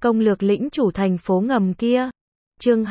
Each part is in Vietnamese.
Công lược lĩnh chủ thành phố ngầm kia. Chương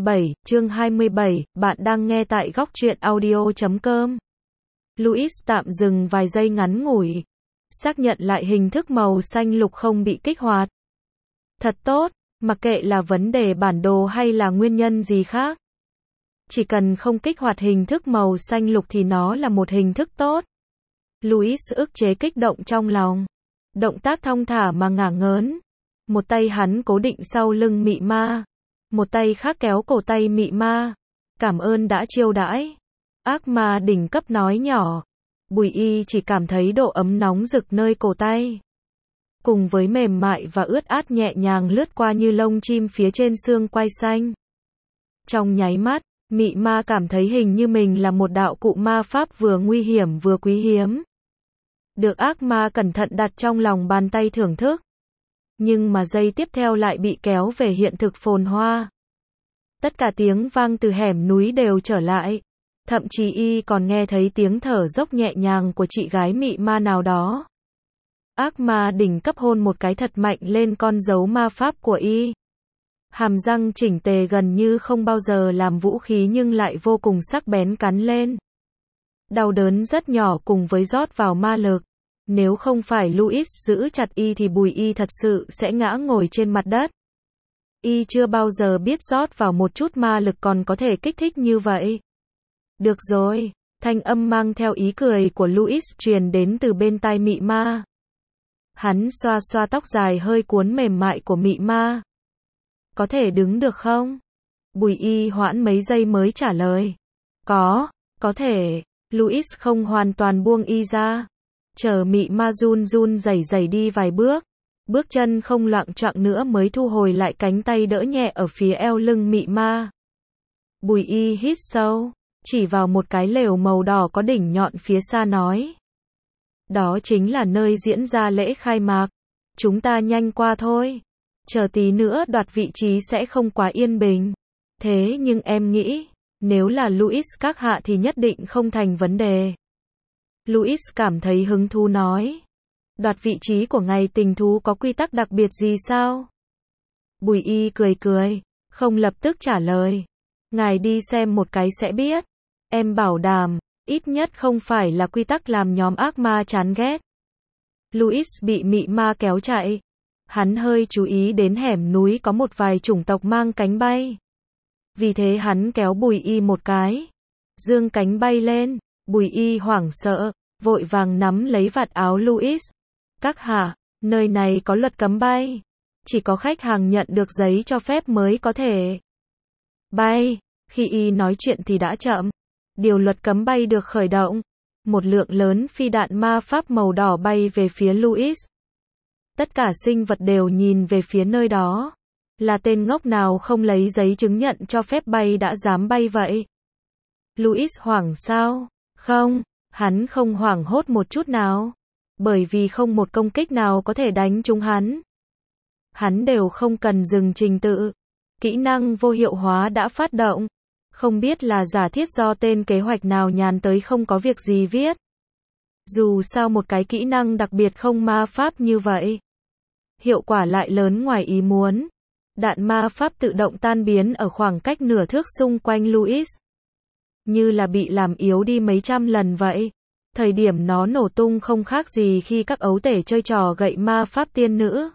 27, bạn đang nghe tại góc truyện audio.com. Louis tạm dừng vài giây ngắn ngủi. Xác nhận lại hình thức màu xanh lục không bị kích hoạt. Thật tốt, mặc kệ là vấn đề bản đồ hay là nguyên nhân gì khác. Chỉ cần không kích hoạt hình thức màu xanh lục thì nó là một hình thức tốt. Louis ức chế kích động trong lòng. Động tác thong thả mà ngả ngớn. Một tay hắn cố định sau lưng mị ma. Một tay khác kéo cổ tay mị ma. Cảm ơn đã chiêu đãi. Ác ma đỉnh cấp nói nhỏ. Bùi y chỉ cảm thấy độ ấm nóng rực nơi cổ tay. Cùng với mềm mại và ướt át nhẹ nhàng lướt qua như lông chim phía trên xương quai xanh. Trong nháy mắt, mị ma cảm thấy hình như mình là một đạo cụ ma pháp vừa nguy hiểm vừa quý hiếm. Được ác ma cẩn thận đặt trong lòng bàn tay thưởng thức. Nhưng mà giây tiếp theo lại bị kéo về hiện thực phồn hoa. Tất cả tiếng vang từ hẻm núi đều trở lại. Thậm chí y còn nghe thấy tiếng thở dốc nhẹ nhàng của chị gái mị ma nào đó. Ác ma đỉnh cấp hôn một cái thật mạnh lên con dấu ma pháp của y. Hàm răng chỉnh tề gần như không bao giờ làm vũ khí nhưng lại vô cùng sắc bén cắn lên. Đau đớn rất nhỏ cùng với rót vào ma lực. Nếu không phải Louis giữ chặt y thì Bùi y thật sự sẽ ngã ngồi trên mặt đất. Y chưa bao giờ biết rót vào một chút ma lực còn có thể kích thích như vậy. Được rồi, thanh âm mang theo ý cười của Louis truyền đến từ bên tai mị ma. Hắn xoa xoa tóc dài hơi cuốn mềm mại của mị ma. Có thể đứng được không? Bùi y hoãn mấy giây mới trả lời. Có thể. Louis không hoàn toàn buông y ra. Chờ mị ma run run rẩy rẩy đi vài bước. Bước chân không loạng choạng nữa mới thu hồi lại cánh tay đỡ nhẹ ở phía eo lưng mị ma. Bùi y hít sâu, chỉ vào một cái lều màu đỏ có đỉnh nhọn phía xa nói. Đó chính là nơi diễn ra lễ khai mạc. Chúng ta nhanh qua thôi. Chờ tí nữa đoạt vị trí sẽ không quá yên bình. Thế nhưng em nghĩ, nếu là Louis các hạ thì nhất định không thành vấn đề. Louis cảm thấy hứng thú nói. Đoạt vị trí của ngài tình thú có quy tắc đặc biệt gì sao? Bùi y cười, không lập tức trả lời. Ngài đi xem một cái sẽ biết. Em bảo đảm, ít nhất không phải là quy tắc làm nhóm ác ma chán ghét. Louis bị mị ma kéo chạy. Hắn hơi chú ý đến hẻm núi có một vài chủng tộc mang cánh bay. Vì thế hắn kéo Bùi y một cái. Dương cánh bay lên. Bùi y hoảng sợ, vội vàng nắm lấy vạt áo Louis. Các hạ, nơi này có luật cấm bay. Chỉ có khách hàng nhận được giấy cho phép mới có thể bay. Khi y nói chuyện thì đã chậm. Điều luật cấm bay được khởi động. Một lượng lớn phi đạn ma pháp màu đỏ bay về phía Louis. Tất cả sinh vật đều nhìn về phía nơi đó. Là tên ngốc nào không lấy giấy chứng nhận cho phép bay đã dám bay vậy? Louis hoảng sao? Không, hắn không hoảng hốt một chút nào. Bởi vì không một công kích nào có thể đánh trúng hắn. Hắn đều không cần dừng trình tự. Kỹ năng vô hiệu hóa đã phát động. Không biết là giả thiết do tên kế hoạch nào nhàn tới không có việc gì viết. Dù sao một cái kỹ năng đặc biệt không ma pháp như vậy. Hiệu quả lại lớn ngoài ý muốn. Đạn ma pháp tự động tan biến ở khoảng cách nửa thước xung quanh Louis. Như là bị làm yếu đi mấy trăm lần vậy. Thời điểm nó nổ tung không khác gì khi các ấu tể chơi trò gậy ma pháp tiên nữ.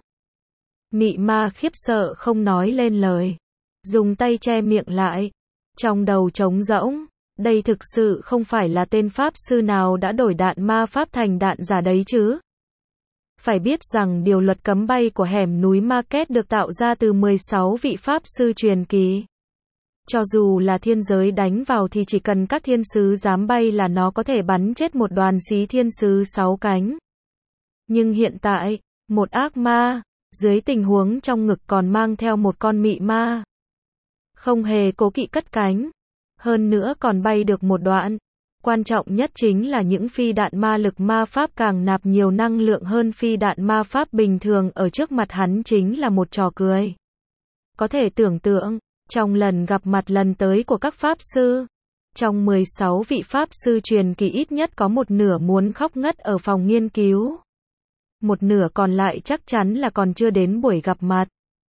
Mị ma khiếp sợ không nói lên lời. Dùng tay che miệng lại. Trong đầu trống rỗng. Đây thực sự không phải là tên pháp sư nào đã đổi đạn ma pháp thành đạn giả đấy chứ. Phải biết rằng điều luật cấm bay của hẻm núi Market được tạo ra từ 16 vị pháp sư truyền kỳ. Cho dù là thiên giới đánh vào thì chỉ cần các thiên sứ dám bay là nó có thể bắn chết một đoàn xí thiên sứ 6 cánh. Nhưng hiện tại, một ác ma, dưới tình huống trong ngực còn mang theo một con mị ma. Không hề cố kỵ cất cánh. Hơn nữa còn bay được một đoạn. Quan trọng nhất chính là những phi đạn ma lực ma pháp càng nạp nhiều năng lượng hơn phi đạn ma pháp bình thường ở trước mặt hắn chính là một trò cười. Có thể tưởng tượng, trong lần gặp mặt lần tới của các pháp sư, trong 16 vị pháp sư truyền kỳ ít nhất có một nửa muốn khóc ngất ở phòng nghiên cứu. Một nửa còn lại chắc chắn là còn chưa đến buổi gặp mặt.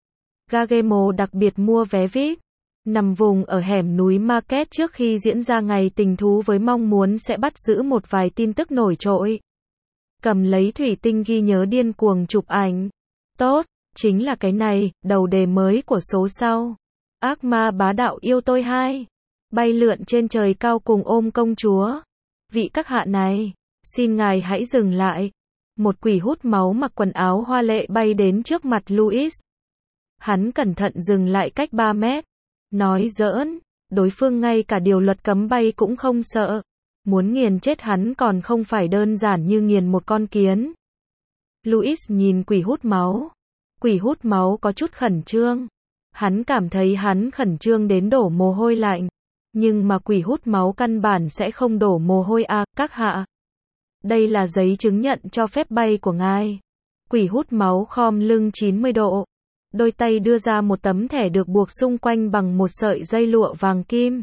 Gagemo đặc biệt mua vé VIP, nằm vùng ở hẻm núi Market trước khi diễn ra ngày tình thú với mong muốn sẽ bắt giữ một vài tin tức nổi trội. Cầm lấy thủy tinh ghi nhớ điên cuồng chụp ảnh. Tốt, chính là cái này, đầu đề mới của số sau. Ác ma bá đạo yêu tôi 2. Bay lượn trên trời cao cùng ôm công chúa. Vị các hạ này, xin ngài hãy dừng lại. Một quỷ hút máu mặc quần áo hoa lệ bay đến trước mặt Louis. Hắn cẩn thận dừng lại cách 3 mét. Nói giỡn, đối phương ngay cả điều luật cấm bay cũng không sợ. Muốn nghiền chết hắn còn không phải đơn giản như nghiền một con kiến. Louis nhìn quỷ hút máu. Quỷ hút máu có chút khẩn trương. Hắn cảm thấy hắn khẩn trương đến đổ mồ hôi lạnh. Nhưng mà quỷ hút máu căn bản sẽ không đổ mồ hôi à, các hạ. Đây là giấy chứng nhận cho phép bay của ngài. Quỷ hút máu khom lưng 90 độ. Đôi tay đưa ra một tấm thẻ được buộc xung quanh bằng một sợi dây lụa vàng kim.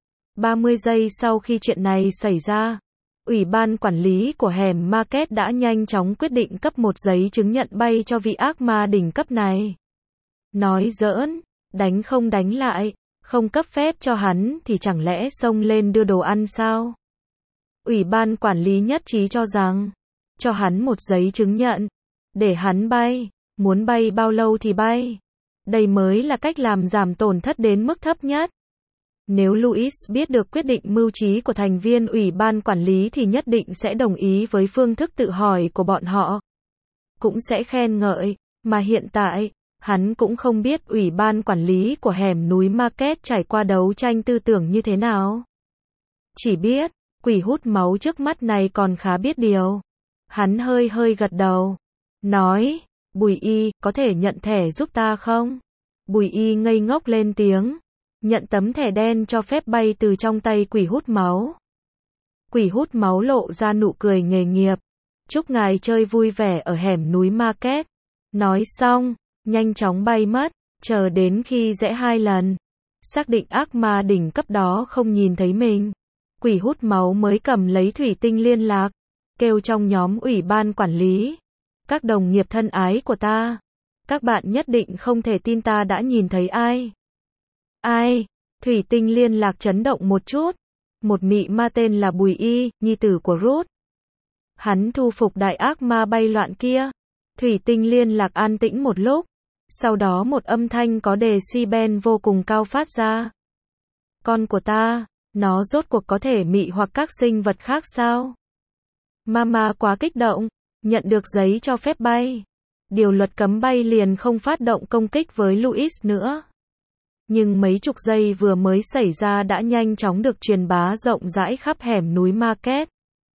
30 giây sau khi chuyện này xảy ra, Ủy ban quản lý của hẻm Market đã nhanh chóng quyết định cấp một giấy chứng nhận bay cho vị ác ma đỉnh cấp này. Nói giỡn, đánh không đánh lại, không cấp phép cho hắn thì chẳng lẽ xông lên đưa đồ ăn sao? Ủy ban quản lý nhất trí cho rằng, cho hắn một giấy chứng nhận, để hắn bay, muốn bay bao lâu thì bay. Đây mới là cách làm giảm tổn thất đến mức thấp nhất. Nếu Louis biết được quyết định mưu trí của thành viên ủy ban quản lý thì nhất định sẽ đồng ý với phương thức tự hỏi của bọn họ. Cũng sẽ khen ngợi, mà hiện tại, hắn cũng không biết ủy ban quản lý của hẻm núi Market trải qua đấu tranh tư tưởng như thế nào. Chỉ biết, quỷ hút máu trước mắt này còn khá biết điều. Hắn hơi gật đầu. Nói, Bùi Y, có thể nhận thẻ giúp ta không? Bùi Y ngây ngốc lên tiếng. Nhận tấm thẻ đen cho phép bay từ trong tay quỷ hút máu. Quỷ hút máu lộ ra nụ cười nghề nghiệp. Chúc ngài chơi vui vẻ ở hẻm núi Market. Nói xong, nhanh chóng bay mất, chờ đến khi rẽ 2 lần. Xác định ác ma đỉnh cấp đó không nhìn thấy mình. Quỷ hút máu mới cầm lấy thủy tinh liên lạc, kêu trong nhóm ủy ban quản lý. Các đồng nghiệp thân ái của ta, các bạn nhất định không thể tin ta đã nhìn thấy ai. Ai? Thủy tinh liên lạc chấn động một chút. Một mị ma tên là Bùi Y, nhi tử của Ruth. Hắn thu phục đại ác ma bay loạn kia. Thủy tinh liên lạc an tĩnh một lúc. Sau đó một âm thanh có decibel vô cùng cao phát ra. Con của ta, nó rốt cuộc có thể mị hoặc các sinh vật khác sao? Mama quá kích động, nhận được giấy cho phép bay. Điều luật cấm bay liền không phát động công kích với Louis nữa. Nhưng mấy chục giây vừa mới xảy ra đã nhanh chóng được truyền bá rộng rãi khắp hẻm núi Market.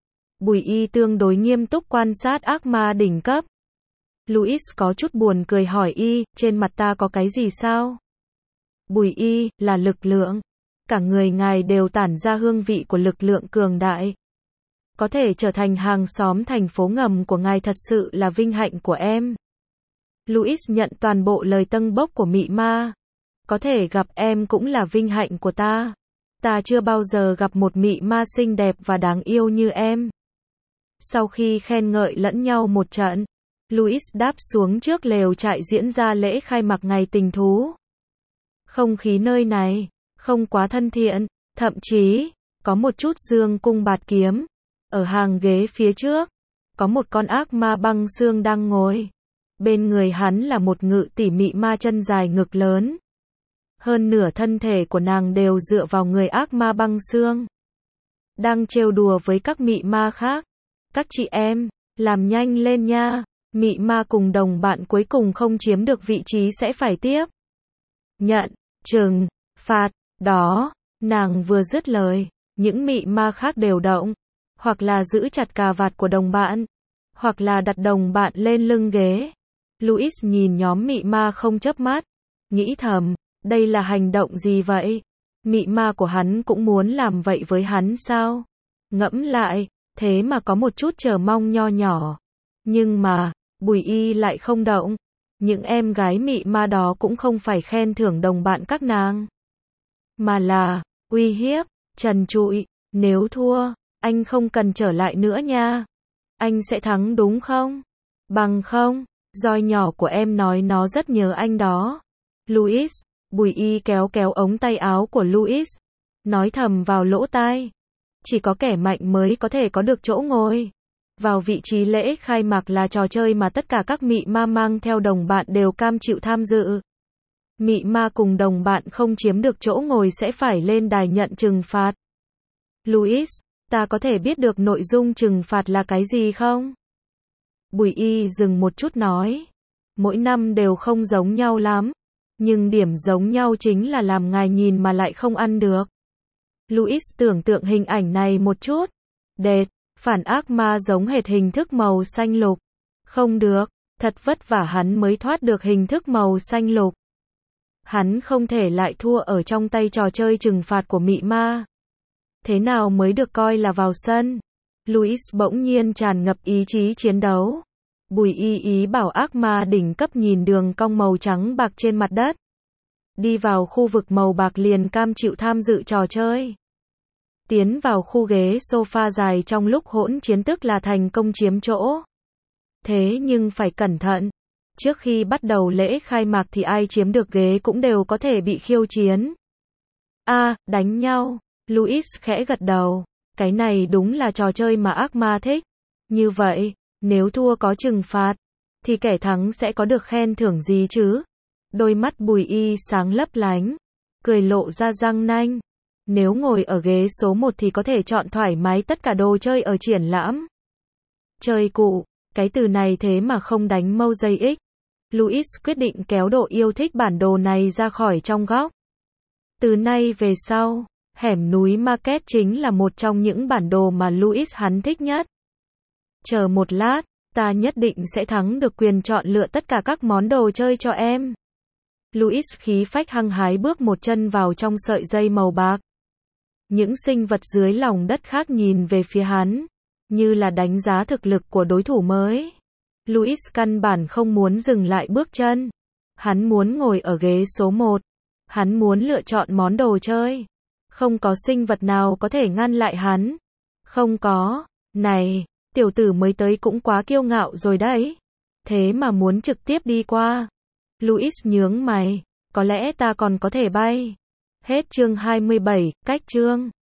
Bùi Y tương đối nghiêm túc quan sát ác ma đỉnh cấp. Louis có chút buồn cười hỏi Y, trên mặt ta có cái gì sao? Bùi Y, là lực lượng. Cả người ngài đều tản ra hương vị của lực lượng cường đại. Có thể trở thành hàng xóm thành phố ngầm của ngài thật sự là vinh hạnh của em. Louis nhận toàn bộ lời tâng bốc của mị ma. Có thể gặp em cũng là vinh hạnh của ta. Ta chưa bao giờ gặp một mị ma xinh đẹp và đáng yêu như em. Sau khi khen ngợi lẫn nhau một trận, Louis đáp xuống trước lều trại diễn ra lễ khai mạc ngày tình thú. Không khí nơi này không quá thân thiện, thậm chí có một chút dương cung bạt kiếm. Ở hàng ghế phía trước, có một con ác ma băng xương đang ngồi. Bên người hắn là một ngự tỷ mị ma chân dài ngực lớn. Hơn nửa thân thể của nàng đều dựa vào người ác ma băng xương. Đang trêu đùa với các mị ma khác. Các chị em, làm nhanh lên nha. Mị ma cùng đồng bạn cuối cùng không chiếm được vị trí sẽ phải tiếp nhận trừng phạt. Đó, nàng vừa dứt lời, những mị ma khác đều động. Hoặc là giữ chặt cà vạt của đồng bạn, hoặc là đặt đồng bạn lên lưng ghế. Louis nhìn nhóm mị ma không chớp mắt, nghĩ thầm, đây là hành động gì vậy? Mị ma của hắn cũng muốn làm vậy với hắn sao? Ngẫm lại, thế mà có một chút chờ mong nho nhỏ. Nhưng mà, Bùi Y lại không động. Những em gái mị ma đó cũng không phải khen thưởng đồng bạn các nàng, mà là uy hiếp, trần trụi, nếu thua, anh không cần trở lại nữa nha. Anh sẽ thắng đúng không? Bằng không, roi nhỏ của em nói nó rất nhớ anh đó. Louis, Bùi Y kéo kéo ống tay áo của Louis, nói thầm vào lỗ tai. Chỉ có kẻ mạnh mới có thể có được chỗ ngồi. Vào vị trí lễ khai mạc là trò chơi mà tất cả các mị ma mang theo đồng bạn đều cam chịu tham dự. Mị ma cùng đồng bạn không chiếm được chỗ ngồi sẽ phải lên đài nhận trừng phạt. Louis, ta có thể biết được nội dung trừng phạt là cái gì không? Bùi Y dừng một chút nói. Mỗi năm đều không giống nhau lắm. Nhưng điểm giống nhau chính là làm ngài nhìn mà lại không ăn được. Louis tưởng tượng hình ảnh này một chút. Đệt, phản ác ma giống hệt hình thức màu xanh lục. Không được, thật vất vả hắn mới thoát được hình thức màu xanh lục. Hắn không thể lại thua ở trong tay trò chơi trừng phạt của mị ma. Thế nào mới được coi là vào sân? Louis bỗng nhiên tràn ngập ý chí chiến đấu. Bùi Y ý bảo ác ma đỉnh cấp nhìn đường cong màu trắng bạc trên mặt đất. Đi vào khu vực màu bạc liền cam chịu tham dự trò chơi. Tiến vào khu ghế sofa dài trong lúc hỗn chiến tức là thành công chiếm chỗ. Thế nhưng phải cẩn thận. Trước khi bắt đầu lễ khai mạc thì ai chiếm được ghế cũng đều có thể bị khiêu chiến. Đánh nhau. Louis khẽ gật đầu. Cái này đúng là trò chơi mà ác ma thích. Như vậy, nếu thua có trừng phạt, thì kẻ thắng sẽ có được khen thưởng gì chứ? Đôi mắt Bùi Y sáng lấp lánh, cười lộ ra răng nanh. Nếu ngồi ở ghế số 1 thì có thể chọn thoải mái tất cả đồ chơi ở triển lãm. Chơi cụ, cái từ này thế mà không đánh mosaic. Louis quyết định kéo độ yêu thích bản đồ này ra khỏi trong góc. Từ nay về sau, hẻm núi Market chính là một trong những bản đồ mà Louis hắn thích nhất. Chờ một lát, ta nhất định sẽ thắng được quyền chọn lựa tất cả các món đồ chơi cho em. Louis khí phách hăng hái bước một chân vào trong sợi dây màu bạc. Những sinh vật dưới lòng đất khác nhìn về phía hắn, như là đánh giá thực lực của đối thủ mới. Louis căn bản không muốn dừng lại bước chân. Hắn muốn ngồi ở ghế số 1. Hắn muốn lựa chọn món đồ chơi. Không có sinh vật nào có thể ngăn lại hắn. Không có. Này, tiểu tử mới tới cũng quá kiêu ngạo rồi đấy. Thế mà muốn trực tiếp đi qua. Louis nhướng mày. Có lẽ ta còn có thể bay. Hết chương 27, cách chương.